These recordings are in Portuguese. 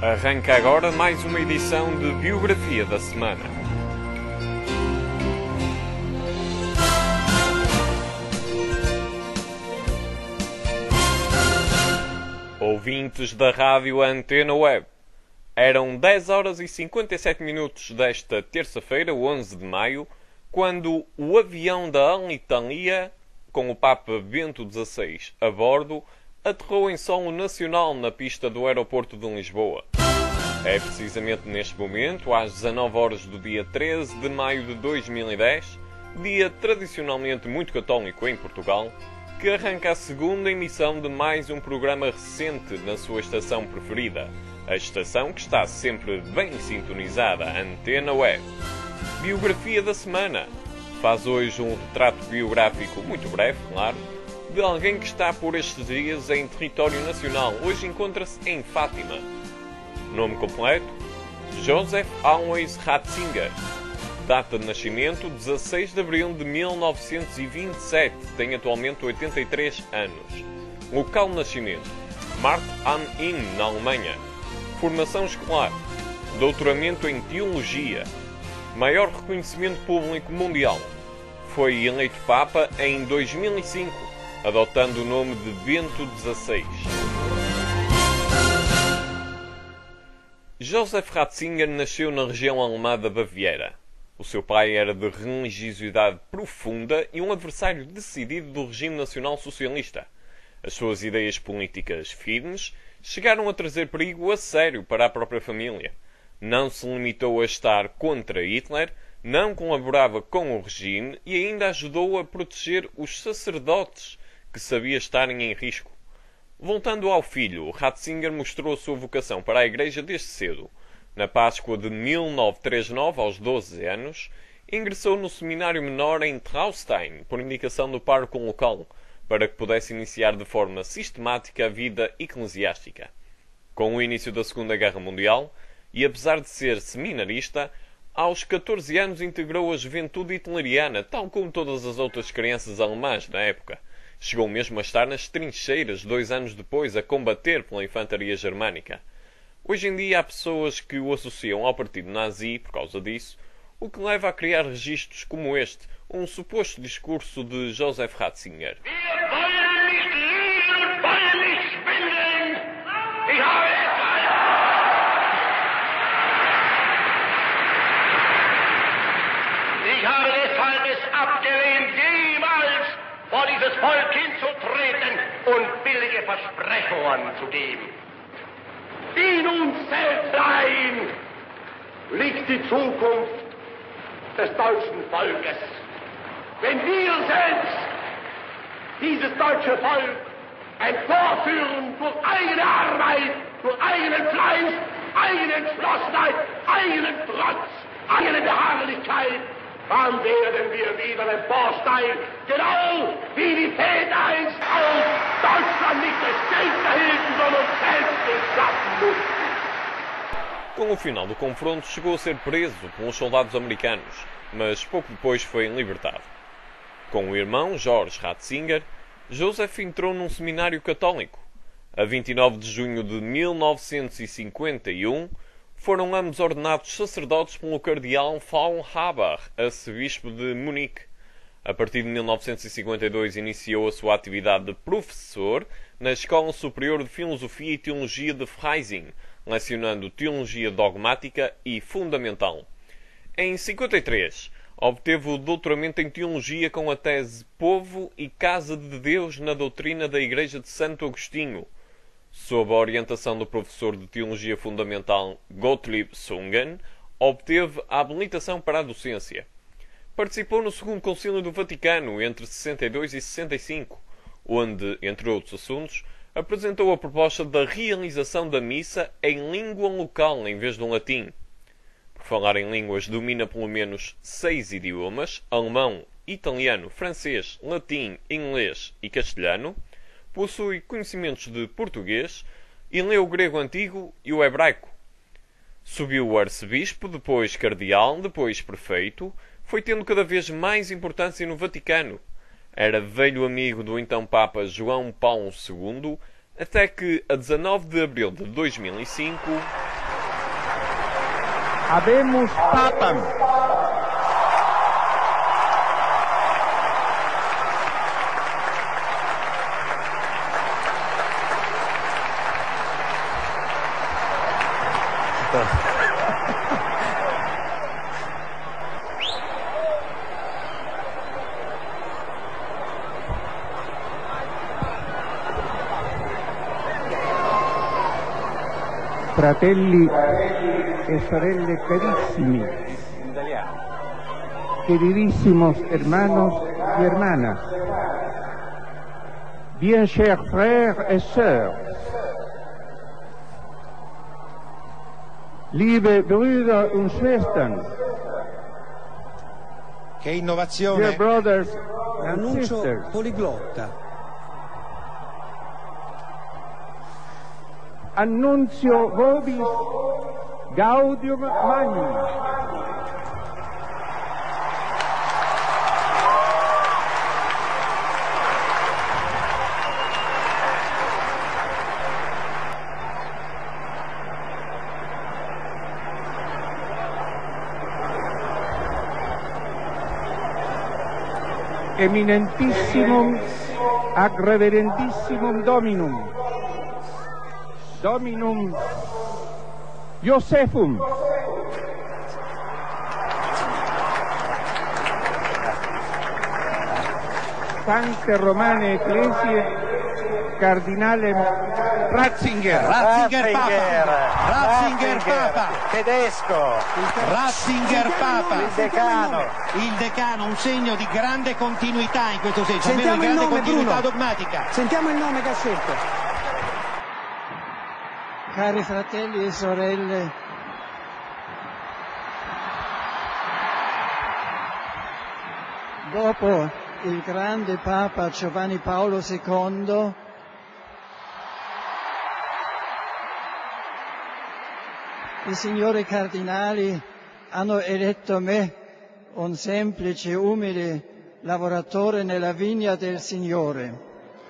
Arranca agora mais uma edição de Biografia da Semana. Ouvintes da rádio Antena Web, eram 10 horas e 57 minutos desta terça-feira, 11 de maio, quando o avião da Alitalia, com o Papa Bento XVI a bordo, aterrou em solo nacional na pista do aeroporto de Lisboa. É precisamente neste momento, às 19 horas do dia 13 de maio de 2010, dia tradicionalmente muito católico em Portugal, que arranca a segunda emissão de mais um programa recente na sua estação preferida, a estação que está sempre bem sintonizada, a Antena Web. Biografia da Semana faz hoje um retrato biográfico muito breve, claro, de alguém que está por estes dias em território nacional. Hoje encontra-se em Fátima. Nome completo: Joseph Alois Ratzinger. Data de nascimento: 16 de abril de 1927. Tem atualmente 83 anos. Local de nascimento: Markt am Inn, na Alemanha. Formação escolar: doutoramento em Teologia. Maior reconhecimento público mundial: foi eleito Papa em 2005, adotando o nome de Bento XVI. Joseph Ratzinger nasceu na região alemã da Baviera. O seu pai era de religiosidade profunda e um adversário decidido do regime nacional socialista. As suas ideias políticas firmes chegaram a trazer perigo a sério para a própria família. Não se limitou a estar contra Hitler, não colaborava com o regime e ainda ajudou a proteger os sacerdotes que sabia estarem em risco. Voltando ao filho, Ratzinger mostrou a sua vocação para a Igreja desde cedo. Na Páscoa de 1939, aos 12 anos, ingressou no seminário menor em Traunstein, por indicação do pároco local, para que pudesse iniciar de forma sistemática a vida eclesiástica. Com o início da Segunda Guerra Mundial, e apesar de ser seminarista, aos 14 anos integrou a juventude hitleriana, tal como todas as outras crianças alemãs na época. Chegou mesmo a estar nas trincheiras 2 anos depois a combater pela infantaria germânica. Hoje em dia há pessoas que o associam ao partido nazi por causa disso, o que leva a criar registros como este, um suposto discurso de Joseph Ratzinger. Vor dieses Volk hinzutreten und billige Versprechungen zu geben. In uns selbst allein liegt die Zukunft des deutschen Volkes. Wenn wir selbst dieses deutsche Volk emporführen durch eigene Arbeit, durch eigenen Fleiß, eigene Entschlossenheit, eigenen Trotz, eigene Beharrlichkeit, dann werden wir wieder emporsteigen, genau wie die Väter einst auch Deutschland nicht das Geld erhielten, sondern selbst geschaffen mussten. Com o final do confronto, chegou a ser preso pelos soldados americanos, mas pouco depois foi libertado. Com o irmão, George Ratzinger, Joseph entrou num seminário católico. A 29 de junho de 1951, foram ambos ordenados sacerdotes pelo cardeal von Haber, arcebispo de Munique. A partir de 1952 iniciou a sua atividade de professor na Escola Superior de Filosofia e Teologia de Freising, lecionando Teologia Dogmática e Fundamental. Em 1953, obteve o doutoramento em Teologia com a tese Povo e Casa de Deus na Doutrina da Igreja de Santo Agostinho. Sob a orientação do professor de Teologia Fundamental Gottlieb Sungen, obteve a habilitação para a docência. Participou no Segundo Concílio do Vaticano entre 62 e 65, onde, entre outros assuntos, apresentou a proposta da realização da missa em língua local em vez do latim. Por falar em línguas, domina pelo menos 6 idiomas: alemão, italiano, francês, latim, inglês e castelhano. Possui conhecimentos de português e leu o grego antigo e o hebraico. Subiu a arcebispo, depois cardeal, depois prefeito, foi tendo cada vez mais importância no Vaticano. Era velho amigo do então Papa João Paulo II, até que, a 19 de abril de 2005, Habemus Papam. Fratelli e sorelle carissimi, queridísimos hermanos y hermanas, bien chers frères et sœurs, liebe Brüder und Schwestern, Che innovazione! dear brothers and Annuncio sisters, poliglotta. annuncio vobis gaudium magnum. Eminentissimum ac reverendissimum Dominum, Dominum Josephum, Sancte Romane Ecclesiae Cardinalem Ratzinger, Ratzinger Papa! Ratzinger Papa! Tedesco, Ratzinger Papa! il decano, un segno di grande continuità in questo senso, almeno Sentiamo di il grande nome, continuità Bruno. dogmatica. Sentiamo il nome che ha scelto. Cari fratelli e sorelle, dopo il grande Papa Giovanni Paolo II, i signori cardinali hanno eletto me, un semplice, umile lavoratore nella vigna del Signore.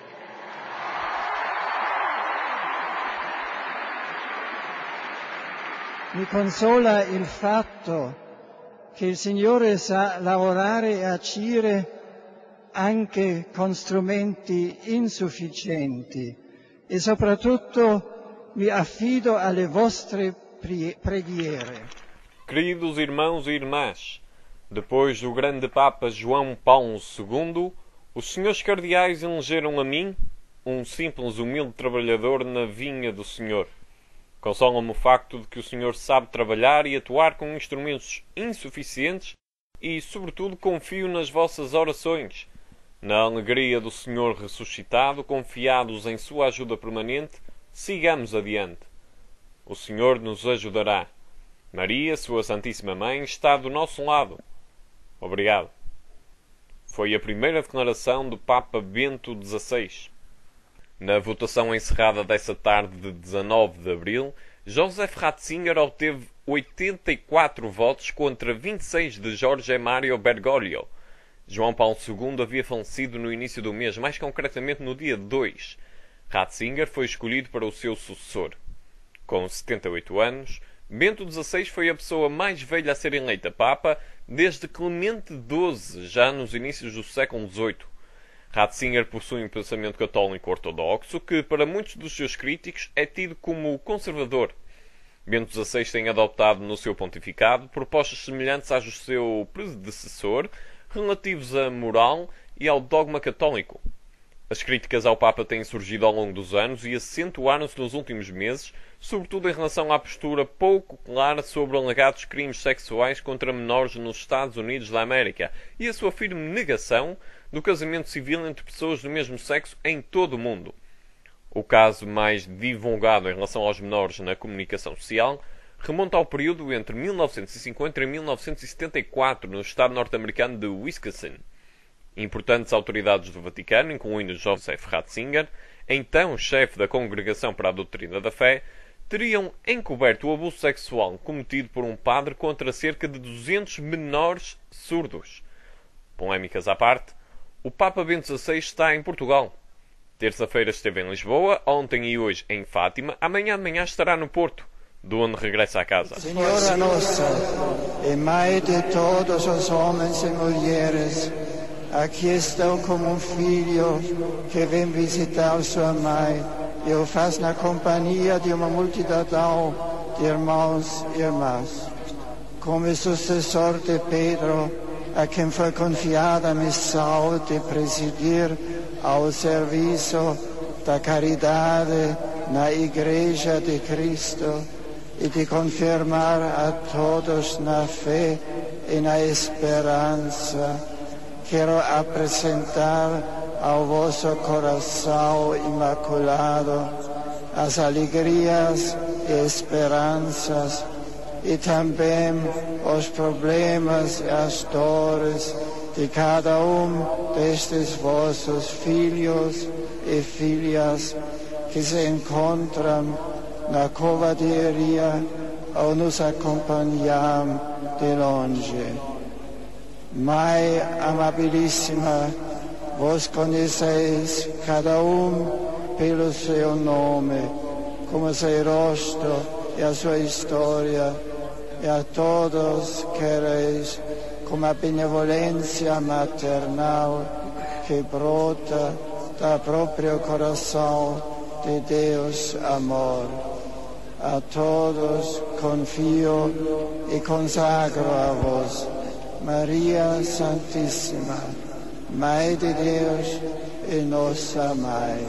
Mi consola il fatto che il Signore sa lavorare e agire anche con strumenti insufficienti e soprattutto mi affido alle vostre preghiere. Queridos irmãos e irmãs, depois do grande Papa João Paulo II, os senhores cardeais elegeram a mim, um simples, humilde trabalhador na vinha do Senhor. Consola-me o facto de que o Senhor sabe trabalhar e atuar com instrumentos insuficientes e, sobretudo, confio nas vossas orações. Na alegria do Senhor ressuscitado, confiados em sua ajuda permanente, sigamos adiante. O Senhor nos ajudará. Maria, sua Santíssima Mãe, está do nosso lado. Obrigado. Foi a primeira declaração do Papa Bento XVI. Na votação encerrada dessa tarde de 19 de abril, Joseph Ratzinger obteve 84 votos contra 26 de Jorge Mário Bergoglio. João Paulo II havia falecido no início do mês, mais concretamente no dia 2. Ratzinger foi escolhido para o seu sucessor. Com 78 anos, Bento XVI foi a pessoa mais velha a ser eleita Papa desde Clemente XII, já nos inícios do século XVIII. Ratzinger possui um pensamento católico ortodoxo que, para muitos dos seus críticos, é tido como conservador. Bento XVI tem adotado no seu pontificado propostas semelhantes às do seu predecessor, relativos à moral e ao dogma católico. As críticas ao Papa têm surgido ao longo dos anos e acentuaram-se nos últimos meses, sobretudo em relação à postura pouco clara sobre alegados crimes sexuais contra menores nos Estados Unidos da América e a sua firme negação do casamento civil entre pessoas do mesmo sexo em todo o mundo. O caso mais divulgado em relação aos menores na comunicação social remonta ao período entre 1950 e 1974 no estado norte-americano de Wisconsin. Importantes autoridades do Vaticano, incluindo Joseph Ratzinger, então chefe da Congregação para a Doutrina da Fé, teriam encoberto o abuso sexual cometido por um padre contra cerca de 200 menores surdos. Polémicas à parte, o Papa Bento XVI está em Portugal. Terça-feira esteve em Lisboa, ontem e hoje em Fátima, amanhã de manhã estará no Porto. Duane regressa à casa. Senhora nossa, e Mãe de todos os homens e mulheres, aqui estou como um filho que vem visitar sua mãe. Eu faço na companhia de uma multidão de irmãos e irmãs. Como sucessor de Pedro, a quem foi confiada a missão de presidir ao serviço da caridade na Igreja de Cristo e de confirmar a todos na fé e na esperança, quero apresentar ao vosso coração imaculado as alegrias e esperanças e também os problemas e as dores de cada destes vossos filhos e filhas que se encontram na covardia ou nos acompanham de longe. Mãe amabilíssima, vos conheceis cada pelo seu nome, como seu rosto e a sua história, e a todos quereis com a benevolência maternal que brota do próprio coração de Deus amor. A todos confio e consagro a vos, Maria Santíssima, Mãe de Deus e nossa Mãe.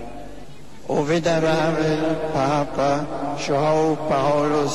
O venerável Papa João Paulo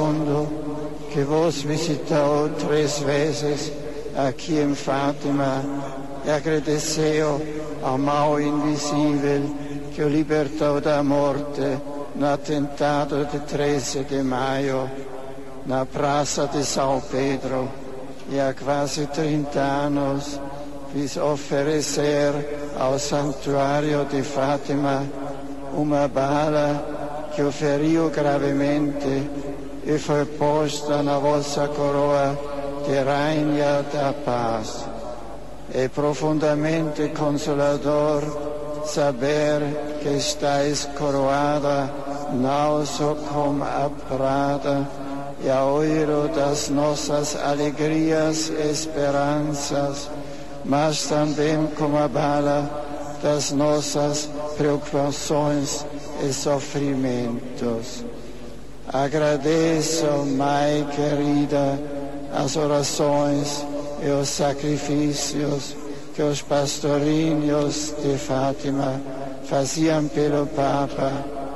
II, que vos visitou 3 vezes aqui em Fátima, e agradeceu ao mal invisível que o libertou da morte no atentado de 13 de maio, na Praça de São Pedro, e há quase 30 anos fiz oferecer ao Santuário de Fátima uma bala que o feriu gravemente e foi posta na vossa coroa de Rainha da Paz. É profundamente consolador saber que estáis coroada não só com a prata e a ouro das nossas alegrias e esperanças, mas também com a bala das nossas preocupações e sofrimentos. Agradeço, Mãe querida, as orações e os sacrifícios que os pastorinhos de Fátima faziam pelo Papa,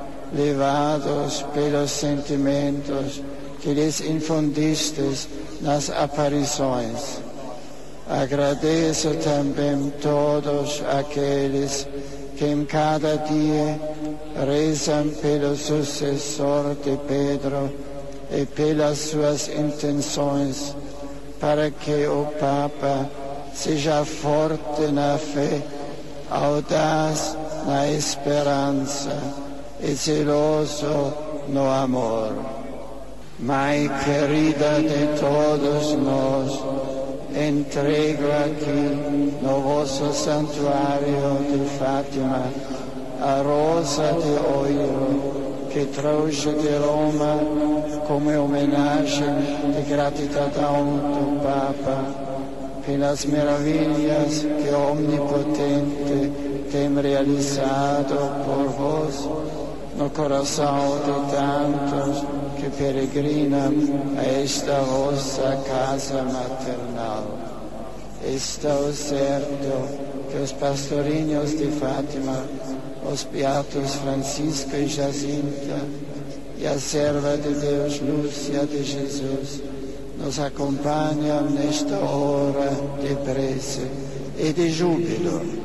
levados pelos sentimentos que lhes infundistes nas aparições. Agradeço também todos aqueles que em cada dia rezam pelo sucessor de Pedro e pelas suas intenções, para que o Papa seja forte na fé, audaz na esperança e zeloso no amor. Mãe querida de todos nós, entrego aqui no vosso santuário de Fátima a rosa de ouro que trouxe de Roma como homenagem de gratidão do Papa pelas maravilhas que o Omnipotente tem realizado por vós no coração de tantos que peregrinam a esta vossa casa maternal. Estou certo que os pastorinhos de Fátima, os beatos Francisco e Jacinta e a serva de Deus Lúcia de Jesus nos acompanham nesta hora de prece e de júbilo.